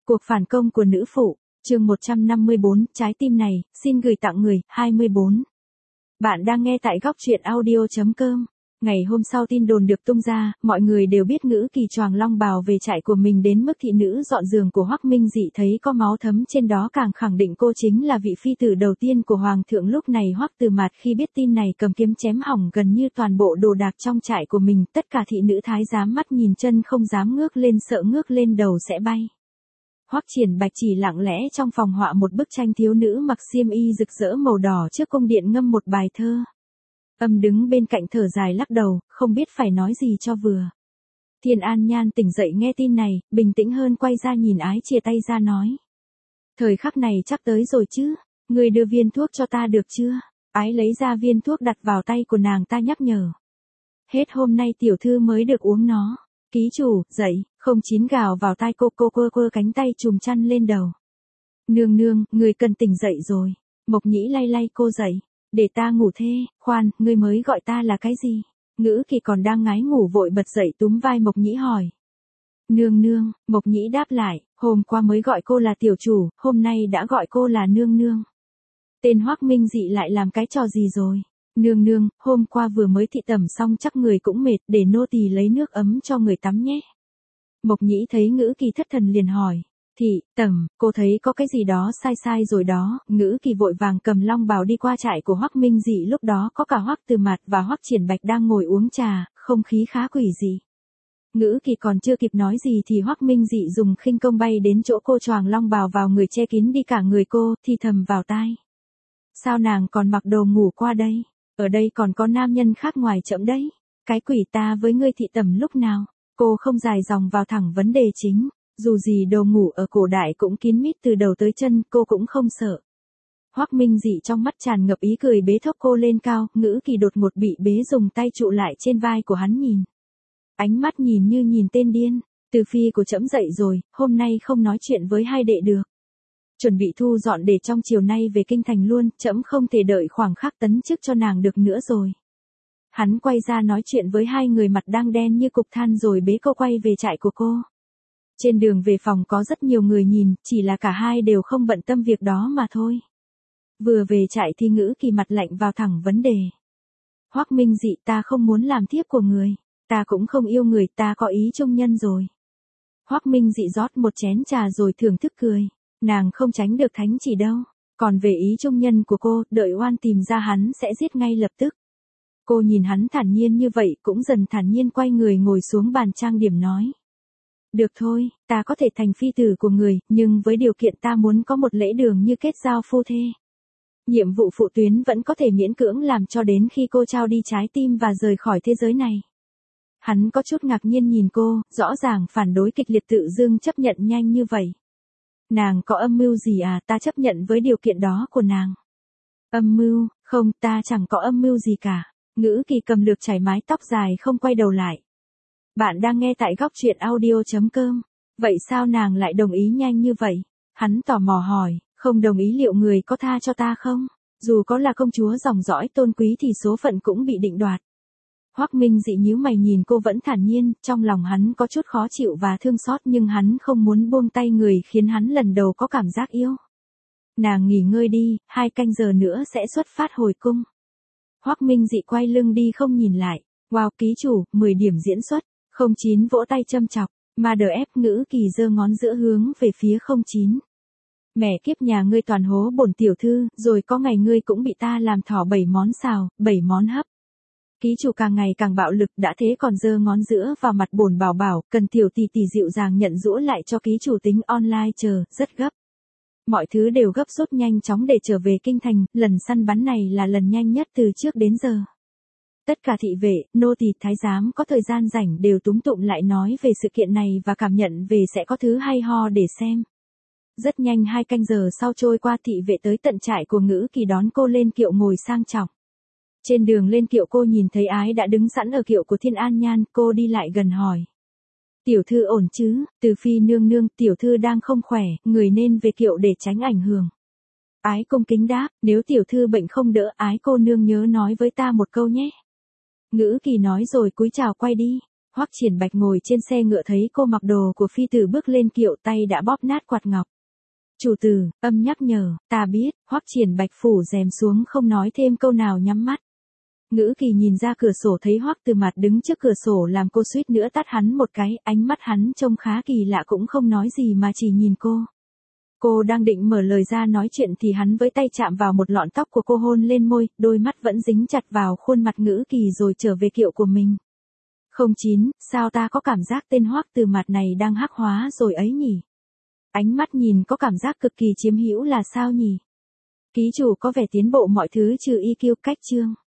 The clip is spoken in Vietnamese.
Cuộc phản công của nữ phụ, chương 154, trái tim này, xin gửi tặng người, 24. Bạn đang nghe tại góc truyện audio.com. Ngày hôm sau tin đồn được tung ra, mọi người đều biết Ngữ Kỳ choàng long bào về trại của mình đến mức thị nữ dọn giường của Hoắc Minh Dị thấy có máu thấm trên đó càng khẳng định cô chính là vị phi tử đầu tiên của Hoàng thượng. Lúc này Hoắc Từ Mạt khi biết tin này cầm kiếm chém hỏng gần như toàn bộ đồ đạc trong trại của mình, tất cả thị nữ thái giám mắt nhìn chân không dám ngước lên, sợ ngước lên đầu sẽ bay. Hoắc Triển Bạch chỉ lặng lẽ trong phòng họa một bức tranh thiếu nữ mặc xiêm y rực rỡ màu đỏ trước cung điện ngâm một bài thơ. Âm đứng bên cạnh thở dài lắc đầu, không biết phải nói gì cho vừa. Thiên An Nhan tỉnh dậy nghe tin này, bình tĩnh hơn quay ra nhìn Ái chìa tay ra nói. Thời khắc này chắc tới rồi chứ, người đưa viên thuốc cho ta được chưa? Ái lấy ra viên thuốc đặt vào tay của nàng ta nhắc nhở. Hết hôm nay tiểu thư mới được uống nó. Ký chủ, dậy, không chín gào vào tai cô quơ cánh tay chùm chăn lên đầu. Nương nương, người cần tỉnh dậy rồi. Mộc Nhĩ lay lay cô dậy. Để ta ngủ thê, khoan, ngươi mới gọi ta là cái gì? Ngữ Kỳ còn đang ngái ngủ vội bật dậy túm vai Mộc Nhĩ hỏi. Nương nương, Mộc Nhĩ đáp lại, hôm qua mới gọi cô là tiểu chủ, hôm nay đã gọi cô là nương nương. Tên Hoắc Minh Dị lại làm cái trò gì rồi? Nương nương, hôm qua vừa mới thị tẩm xong chắc người cũng mệt, để nô tỳ lấy nước ấm cho người tắm nhé. Mộc Nhĩ thấy Ngữ Kỳ thất thần liền hỏi. Thị, tẩm, cô thấy có cái gì đó sai rồi đó. Ngữ Kỳ vội vàng cầm long bào đi qua trại của Hoắc Minh Dị, lúc đó có cả Hoắc Từ Mạt và Hoắc Triển Bạch đang ngồi uống trà, không khí khá quỷ dị. Ngữ Kỳ còn chưa kịp nói gì thì Hoắc Minh Dị dùng khinh công bay đến chỗ cô choàng long bào vào người che kín đi cả người cô, thì thầm vào tai. Sao nàng còn mặc đồ ngủ qua đây? Ở đây còn có nam nhân khác ngoài trẫm đấy. Cái quỷ ta với ngươi thị tẩm lúc nào? Cô không dài dòng vào thẳng vấn đề chính. Dù gì đồ ngủ ở cổ đại cũng kín mít từ đầu tới chân, cô cũng không sợ. Hoắc Minh Dị trong mắt tràn ngập ý cười bế thốc cô lên cao, Ngữ Kỳ đột ngột bị bế dùng tay trụ lại trên vai của hắn nhìn. Ánh mắt nhìn như nhìn tên điên, Từ phi của trẫm dậy rồi, hôm nay không nói chuyện với hai đệ được. Chuẩn bị thu dọn để trong chiều nay về kinh thành luôn, trẫm không thể đợi khoảng khắc tấn chức cho nàng được nữa rồi. Hắn quay ra nói chuyện với hai người mặt đang đen như cục than rồi bế cô quay về trại của cô. Trên đường về phòng có rất nhiều người nhìn, chỉ là cả hai đều không bận tâm việc đó mà thôi. Vừa về trại thì Ngữ Kỳ mặt lạnh vào thẳng vấn đề. Hoắc Minh Dị, ta không muốn làm thiếp của người, ta cũng không yêu người, ta có ý chung nhân rồi. Hoắc Minh Dị rót một chén trà rồi thưởng thức cười. Nàng không tránh được thánh chỉ đâu. Còn về ý chung nhân của cô, đợi oan tìm ra hắn sẽ giết ngay lập tức. Cô nhìn hắn thản nhiên như vậy cũng dần thản nhiên quay người ngồi xuống bàn trang điểm nói. Được thôi, ta có thể thành phi tử của người, nhưng với điều kiện ta muốn có một lễ đường như kết giao phu thê. Nhiệm vụ phụ tuyến vẫn có thể miễn cưỡng làm cho đến khi cô trao đi trái tim và rời khỏi thế giới này. Hắn có chút ngạc nhiên nhìn cô, rõ ràng phản đối kịch liệt tự dưng chấp nhận nhanh như vậy. Nàng có âm mưu gì à? Ta chấp nhận với điều kiện đó của nàng. Âm mưu? Không, ta chẳng có âm mưu gì cả. Ngữ Kỳ cầm lược chải mái tóc dài không quay đầu lại. Bạn đang nghe tại góc truyện audio.com. Vậy sao nàng lại đồng ý nhanh như vậy? Hắn tò mò hỏi, không đồng ý liệu người có tha cho ta không? Dù có là công chúa dòng dõi tôn quý thì số phận cũng bị định đoạt. Hoắc Minh Dị nhíu mày nhìn cô vẫn thản nhiên, trong lòng hắn có chút khó chịu và thương xót nhưng hắn không muốn buông tay người khiến hắn lần đầu có cảm giác yêu. Nàng nghỉ ngơi đi, 2 canh giờ nữa sẽ xuất phát hồi cung. Hoắc Minh Dị quay lưng đi không nhìn lại. Wow, ký chủ, 10 điểm diễn xuất. 09 vỗ tay châm chọc, mà đờ ép. Ngữ Kỳ giơ ngón giữa hướng về phía 09. Mẹ kiếp nhà ngươi toàn hố bổn tiểu thư, rồi có ngày ngươi cũng bị ta làm thỏ 7 món xào, 7 món hấp. Ký chủ càng ngày càng bạo lực, đã thế còn giơ ngón giữa vào mặt bổn bảo bảo, cần tiểu tỷ tỷ dịu dàng nhận giũa lại cho ký chủ tính online chờ, rất gấp. Mọi thứ đều gấp rút nhanh chóng để trở về kinh thành, lần săn bắn này là lần nhanh nhất từ trước đến giờ. Tất cả thị vệ, nô tỳ, thái giám có thời gian rảnh đều túm tụm lại nói về sự kiện này và cảm nhận về sẽ có thứ hay ho để xem. Rất nhanh 2 canh giờ sau trôi qua, thị vệ tới tận trại của Ngữ Kỳ đón cô lên kiệu ngồi sang trọng. Trên đường lên kiệu cô nhìn thấy Ái đã đứng sẵn ở kiệu của Thiên An Nhan, cô đi lại gần hỏi. Tiểu thư ổn chứ? Từ phi nương nương, tiểu thư đang không khỏe, người nên về kiệu để tránh ảnh hưởng. Ái cung kính đáp, nếu tiểu thư bệnh không đỡ, Ái cô nương nhớ nói với ta một câu nhé. Ngữ Kỳ nói rồi cúi chào quay đi. Hoắc Triển Bạch ngồi trên xe ngựa thấy cô mặc đồ của phi tử bước lên kiệu, tay đã bóp nát quạt ngọc. Chủ tử, âm nhắc nhở, ta biết. Hoắc Triển Bạch phủ rèm xuống không nói thêm câu nào, nhắm mắt. Ngữ Kỳ nhìn ra cửa sổ thấy Hoắc Từ Mạt đứng trước cửa sổ làm cô suýt nữa tát hắn một cái, ánh mắt hắn trông khá kỳ lạ, cũng không nói gì mà chỉ nhìn cô. Cô đang định mở lời ra nói chuyện thì hắn với tay chạm vào một lọn tóc của cô, hôn lên môi, đôi mắt vẫn dính chặt vào khuôn mặt Ngữ Kỳ rồi trở về kiệu của mình. 09, sao ta có cảm giác tên Hoắc Từ Mạt này đang hắc hóa rồi ấy nhỉ? Ánh mắt nhìn có cảm giác cực kỳ chiếm hữu là sao nhỉ? Ký chủ có vẻ tiến bộ mọi thứ trừ EQ, cách chương.